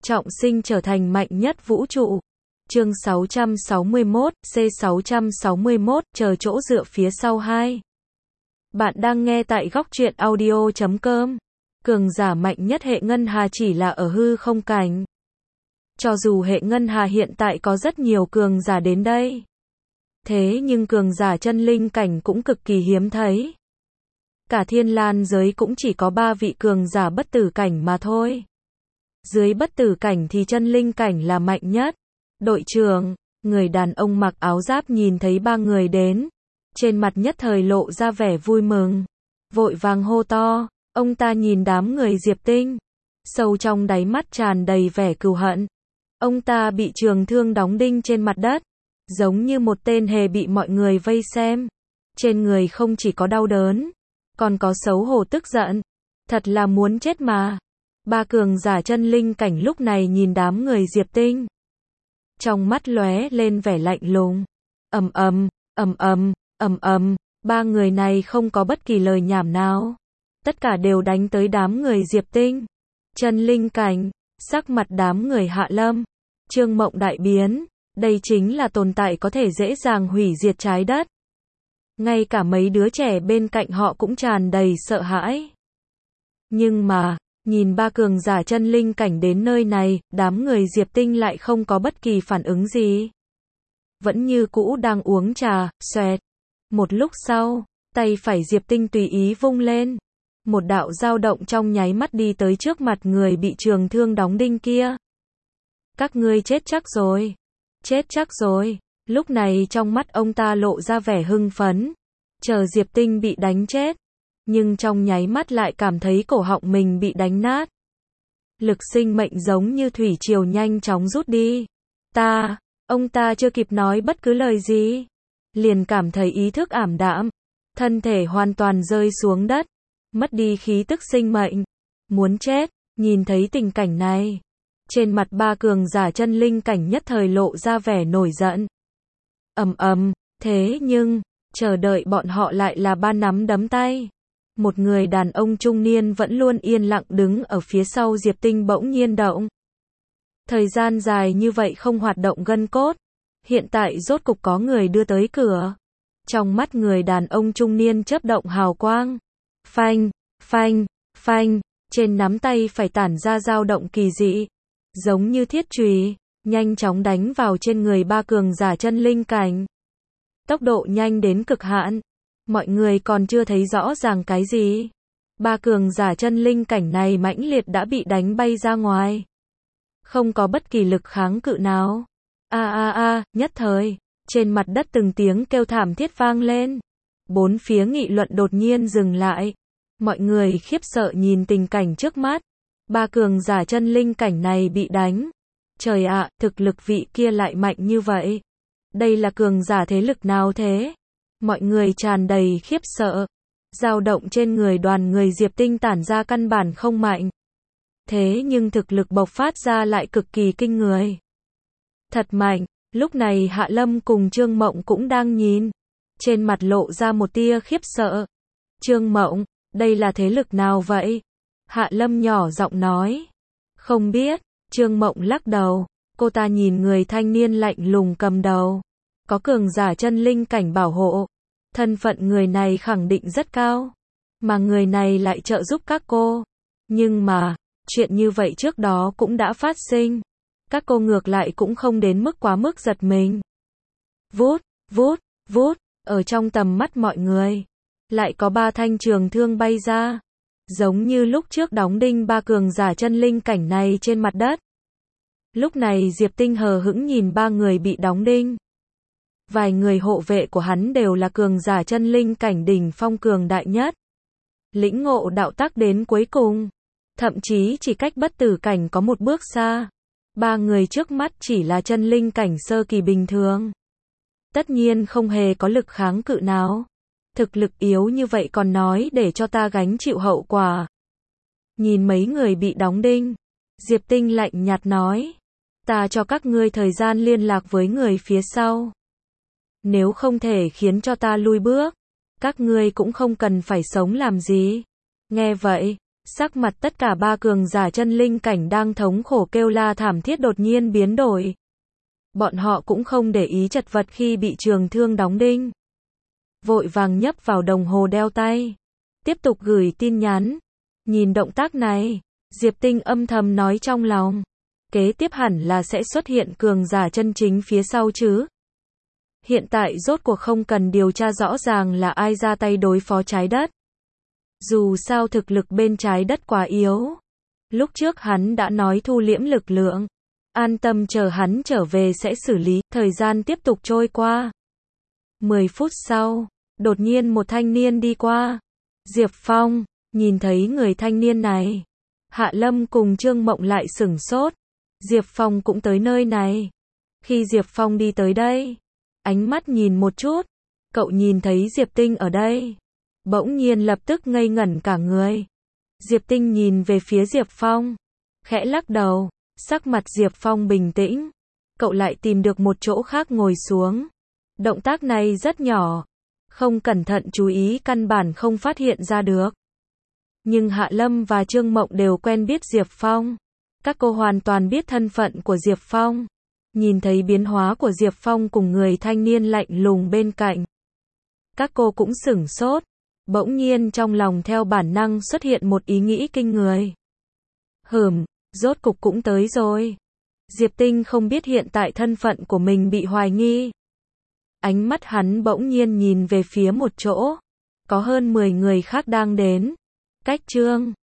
trọng sinh trở thành mạnh nhất vũ trụ. Chương 661, C661, chờ chỗ dựa phía sau 2. Bạn đang nghe tại góc truyện audio.com. Cường giả mạnh nhất hệ ngân hà chỉ là ở hư không cảnh. Cho dù hệ ngân hà hiện tại có rất nhiều cường giả đến đây, thế nhưng cường giả chân linh cảnh cũng cực kỳ hiếm thấy. Cả Thiên Lan giới cũng chỉ có 3 vị cường giả bất tử cảnh mà thôi. Dưới bất tử cảnh thì chân linh cảnh là mạnh nhất. Đội trưởng, người đàn ông mặc áo giáp nhìn thấy 3 người đến, trên mặt nhất thời lộ ra vẻ vui mừng, vội vàng hô to. Ông ta nhìn đám người Diệp Tinh, sâu trong đáy mắt tràn đầy vẻ cừu hận. Ông ta bị trường thương đóng đinh trên mặt đất, giống như một tên hề bị mọi người vây xem. Trên người không chỉ có đau đớn, còn có xấu hổ tức giận. Thật là muốn chết mà. 3 cường giả chân linh cảnh lúc này nhìn đám người Diệp Tinh, trong mắt lóe lên vẻ lạnh lùng. Ầm ầm, ầm ầm, ầm ầm, 3 người này không có bất kỳ lời nhảm nào, tất cả đều đánh tới đám người Diệp Tinh. Chân linh cảnh, sắc mặt đám người Hạ Lâm, Trương Mộng đại biến, đây chính là tồn tại có thể dễ dàng hủy diệt trái đất. Ngay cả mấy đứa trẻ bên cạnh họ cũng tràn đầy sợ hãi. Nhưng mà, nhìn 3 cường giả chân linh cảnh đến nơi này, đám người Diệp Tinh lại không có bất kỳ phản ứng gì. Vẫn như cũ đang uống trà, xoẹt. Một lúc sau, tay phải Diệp Tinh tùy ý vung lên. Một đạo dao động trong nháy mắt đi tới trước mặt người bị trường thương đóng đinh kia. Các ngươi chết chắc rồi. Chết chắc rồi. Lúc này trong mắt ông ta lộ ra vẻ hưng phấn. Chờ Diệp Tinh bị đánh chết. Nhưng trong nháy mắt lại cảm thấy cổ họng mình bị đánh nát. Lực sinh mệnh giống như thủy triều nhanh chóng rút đi. Ông ta chưa kịp nói bất cứ lời gì, liền cảm thấy ý thức ảm đạm, thân thể hoàn toàn rơi xuống đất, mất đi khí tức sinh mệnh, muốn chết. Nhìn thấy tình cảnh này, trên mặt 3 cường giả chân linh cảnh nhất thời lộ ra vẻ nổi giận. Ầm ầm, thế nhưng, chờ đợi bọn họ lại là 3 nắm đấm tay. Một người đàn ông trung niên vẫn luôn yên lặng đứng ở phía sau Diệp Tinh bỗng nhiên động. Thời gian dài như vậy không hoạt động gân cốt, hiện tại rốt cục có người đưa tới cửa. Trong mắt người đàn ông trung niên chớp động hào quang. Phanh, phanh, phanh, trên nắm tay phải tản ra dao động kỳ dị, giống như thiết chùy, nhanh chóng đánh vào trên người 3 cường giả chân linh cảnh. Tốc độ nhanh đến cực hạn. Mọi người còn chưa thấy rõ ràng cái gì. 3 cường giả chân linh cảnh này mãnh liệt đã bị đánh bay ra ngoài. Không có bất kỳ lực kháng cự nào. Nhất thời, trên mặt đất từng tiếng kêu thảm thiết vang lên. Bốn phía nghị luận đột nhiên dừng lại. Mọi người khiếp sợ nhìn tình cảnh trước mắt. 3 cường giả chân linh cảnh này bị đánh. Trời ạ, thực lực vị kia lại mạnh như vậy. Đây là cường giả thế lực nào thế? Mọi người tràn đầy khiếp sợ. Dao động trên người đoàn người Diệp Tinh tản ra căn bản không mạnh. Thế nhưng thực lực bộc phát ra lại cực kỳ kinh người. Thật mạnh. Lúc này Hạ Lâm cùng Trương Mộng cũng đang nhìn. Trên mặt lộ ra một tia khiếp sợ. Trương Mộng, đây là thế lực nào vậy? Hạ Lâm nhỏ giọng nói. Không biết. Trương Mộng lắc đầu. Cô ta nhìn người thanh niên lạnh lùng cầm đầu. Có cường giả chân linh cảnh bảo hộ. Thân phận người này khẳng định rất cao. Mà người này lại trợ giúp các cô. Nhưng mà, chuyện như vậy trước đó cũng đã phát sinh. Các cô ngược lại cũng không đến mức quá mức giật mình. Vút, vút, vút, ở trong tầm mắt mọi người. Lại có 3 thanh trường thương bay ra. Giống như lúc trước đóng đinh 3 cường giả chân linh cảnh này trên mặt đất. Lúc này Diệp Tinh hờ hững nhìn 3 người bị đóng đinh. Vài người hộ vệ của hắn đều là cường giả chân linh cảnh đỉnh phong cường đại nhất. Lĩnh ngộ đạo tắc đến cuối cùng. Thậm chí chỉ cách bất tử cảnh có một bước xa. 3 người trước mắt chỉ là chân linh cảnh sơ kỳ bình thường. Tất nhiên không hề có lực kháng cự nào. Thực lực yếu như vậy còn nói để cho ta gánh chịu hậu quả. Nhìn mấy người bị đóng đinh, Diệp Tinh lạnh nhạt nói. Ta cho các ngươi thời gian liên lạc với người phía sau. Nếu không thể khiến cho ta lui bước, các ngươi cũng không cần phải sống làm gì. Nghe vậy, Sắc mặt tất cả ba cường giả chân linh cảnh đang thống khổ kêu la thảm thiết đột nhiên biến đổi. Bọn họ cũng không để ý chật vật khi bị trường thương đóng đinh. Vội vàng nhấp vào đồng hồ đeo tay. Tiếp tục gửi tin nhắn. Nhìn động tác này, Diệp Tinh âm thầm nói trong lòng. Kế tiếp hẳn là sẽ xuất hiện cường giả chân chính phía sau chứ. Hiện tại rốt cuộc không cần điều tra rõ ràng là ai ra tay đối phó trái đất. Dù sao thực lực bên trái đất quá yếu. Lúc trước hắn đã nói thu liễm lực lượng. An tâm chờ hắn trở về sẽ xử lý. Thời gian tiếp tục trôi qua. 10 phút sau, đột nhiên một thanh niên đi qua. Diệp Phong, nhìn thấy người thanh niên này. Hạ Lâm cùng Trương Mộng lại sửng sốt. Diệp Phong cũng tới nơi này. Khi Diệp Phong đi tới đây, ánh mắt nhìn một chút. Cậu nhìn thấy Diệp Tinh ở đây. Bỗng nhiên lập tức ngây ngẩn cả người. Diệp Tinh nhìn về phía Diệp Phong. Khẽ lắc đầu. Sắc mặt Diệp Phong bình tĩnh. Cậu lại tìm được một chỗ khác ngồi xuống. Động tác này rất nhỏ. Không cẩn thận chú ý căn bản không phát hiện ra được. Nhưng Hạ Lâm và Trương Mộng đều quen biết Diệp Phong. Các cô hoàn toàn biết thân phận của Diệp Phong. Nhìn thấy biến hóa của Diệp Phong cùng người thanh niên lạnh lùng bên cạnh. Các cô cũng sửng sốt. Bỗng nhiên trong lòng theo bản năng xuất hiện một ý nghĩ kinh người. Rốt cục cũng tới rồi. Diệp Tinh không biết hiện tại thân phận của mình bị hoài nghi. Ánh mắt hắn bỗng nhiên nhìn về phía một chỗ. Có hơn 10 người khác đang đến. Cách Trương